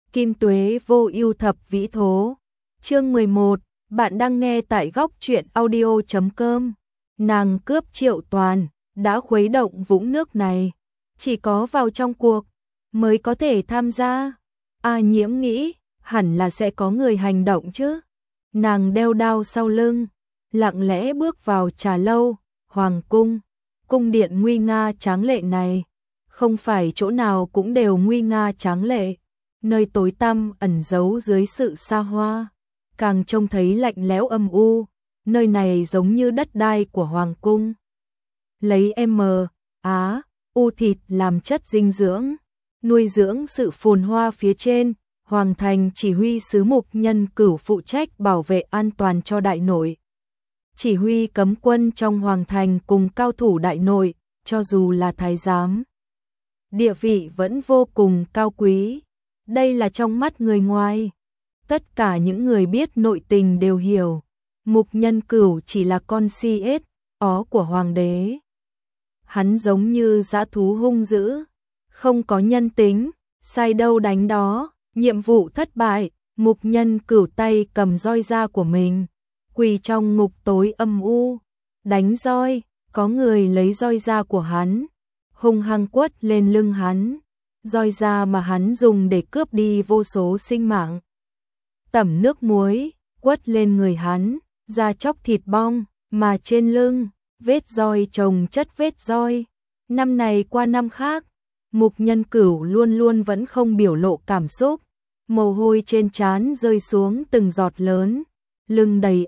Kim tuế vô ưu thập vĩ thố. Chương 11, bạn đang nghe tại góc truyện audio.com. Nàng cướp Triệu Toàn, đã khuấy động vũng nước này, chỉ có vào trong cuộc mới có thể tham gia. A Nhiễm nghĩ, hẳn là sẽ có người hành động chứ. Nàng đeo đao sau lưng, lặng lẽ bước vào trà lâu, hoàng cung. Cung điện nguy nga tráng lệ này, không phải chỗ nào cũng đều nguy nga tráng lệ, nơi tối tăm ẩn giấu dưới sự xa hoa, càng trông thấy lạnh lẽo âm u, nơi này giống như đất đai của hoàng cung. Lấy U thịt làm chất dinh dưỡng, nuôi dưỡng sự phồn hoa phía trên, hoàng thành chỉ huy sứ Mục Nhân Cửu phụ trách bảo vệ an toàn cho đại nội. Chỉ huy cấm quân trong hoàng thành cùng cao thủ đại nội, cho dù là thái giám, địa vị vẫn vô cùng cao quý. Đây là trong mắt người ngoài. Tất cả những người biết nội tình đều hiểu, Mục Nhân Cửu chỉ là con si ết ó của hoàng đế. Hắn giống như dã thú hung dữ, không có nhân tính, sai đâu đánh đó. Nhiệm vụ thất bại, Mục Nhân Cửu tay cầm roi da của mình, quỳ trong ngục tối âm u, đánh roi. Có người lấy roi da của hắn, hung hăng quất lên lưng hắn, roi da mà hắn dùng để cướp đi vô số sinh mạng. Tẩm nước muối, quất lên người hắn, da chóc thịt bong, mà trên lưng, vết roi chồng chất vết roi. Năm này qua năm khác, Mục Nhân Cửu luôn luôn vẫn không biểu lộ cảm xúc, mồ hôi trên trán rơi xuống từng giọt lớn, lưng đầy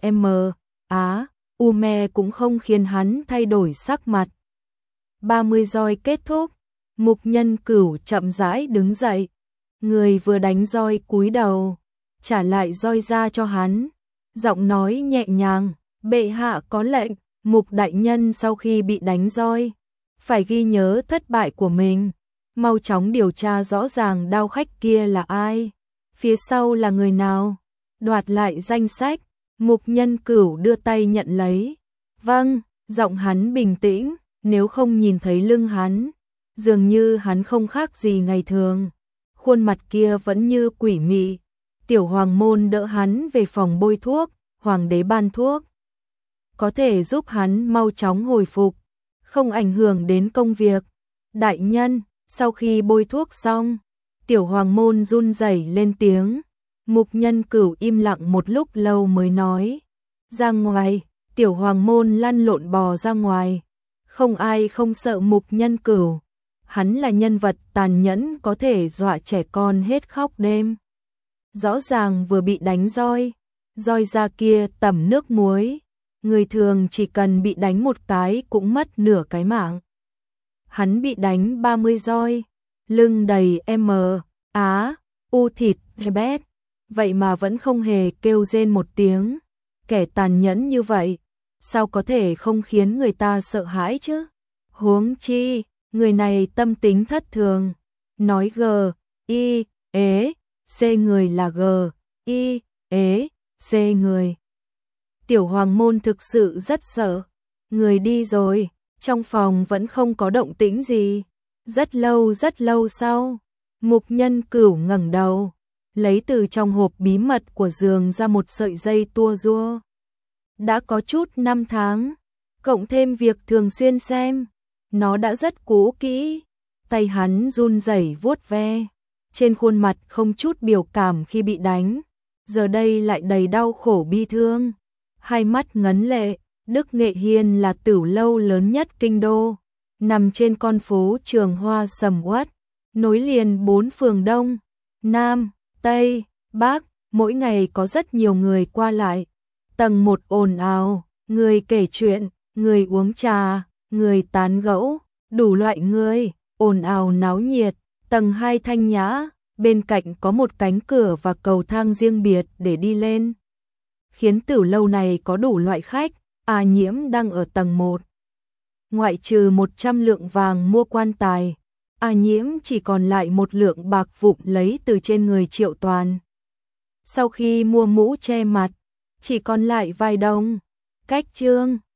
me cũng không khiến hắn thay đổi sắc mặt. 30 roi kết thúc, Mục Nhân Cửu chậm rãi đứng dậy, người vừa đánh roi cúi đầu, trả lại roi ra cho hắn, giọng nói nhẹ nhàng, bệ hạ có lệnh, Mục đại nhân sau khi bị đánh roi, phải ghi nhớ thất bại của mình, mau chóng điều tra rõ ràng đao khách kia là ai, phía sau là người nào, đoạt lại danh sách. Mục Nhân Cửu đưa tay nhận lấy. Vâng, giọng hắn bình tĩnh, nếu không nhìn thấy lưng hắn, dường như hắn không khác gì ngày thường. Khuôn mặt kia vẫn như quỷ mị. Tiểu hoàng môn đỡ hắn về phòng bôi thuốc, hoàng đế ban thuốc. Có thể giúp hắn mau chóng hồi phục, không ảnh hưởng đến công việc. Đại nhân, sau khi bôi thuốc xong, tiểu hoàng môn run rẩy lên tiếng. Mục Nhân Cửu im lặng một lúc lâu mới nói, ra ngoài. Tiểu hoàng môn lăn lộn bò ra ngoài. Không ai không sợ Mục Nhân Cửu. Hắn là nhân vật tàn nhẫn có thể dọa trẻ con hết khóc đêm. Rõ ràng vừa bị đánh roi, roi da kia tẩm nước muối. Người thường chỉ cần bị đánh một cái cũng mất nửa cái mạng. Hắn bị đánh 30 roi, lưng đầy U thịt bét. Vậy mà vẫn không hề kêu rên một tiếng. Kẻ tàn nhẫn như vậy, sao có thể không khiến người ta sợ hãi chứ? Huống chi, người này tâm tính thất thường. Nói C người là C người. Tiểu hoàng môn thực sự rất sợ. Người đi rồi, trong phòng vẫn không có động tĩnh gì. Rất lâu sau, Mục Nhân Cửu ngẩng đầu, lấy từ trong hộp bí mật của giường ra một sợi dây tua rua. Đã có chút năm tháng, cộng thêm việc thường xuyên xem, nó đã rất cũ kỹ. Tay hắn run rẩy vuốt ve, trên khuôn mặt không chút biểu cảm khi bị đánh, giờ đây lại đầy đau khổ bi thương. Hai mắt ngấn lệ. Đức Nghệ Hiên là tửu lâu lớn nhất kinh đô, nằm trên con phố Trường Hoa sầm uất, nối liền 4 phường Đông, Nam, Tây, Bắc, mỗi ngày có rất nhiều người qua lại. Tầng 1 ồn ào, người kể chuyện, người uống trà, người tán gẫu, đủ loại người, ồn ào náo nhiệt. Tầng 2 thanh nhã, bên cạnh có một cánh cửa và cầu thang riêng biệt để đi lên. Khiến tửu lâu này có đủ loại khách. A Nhiễm đang ở tầng 1. Ngoại trừ 100 lượng vàng mua quan tài, A Nhiễm chỉ còn lại 1 lượng bạc vụn lấy từ trên người Triệu Toàn. Sau khi mua mũ che mặt, chỉ còn lại vài đồng. Cách chương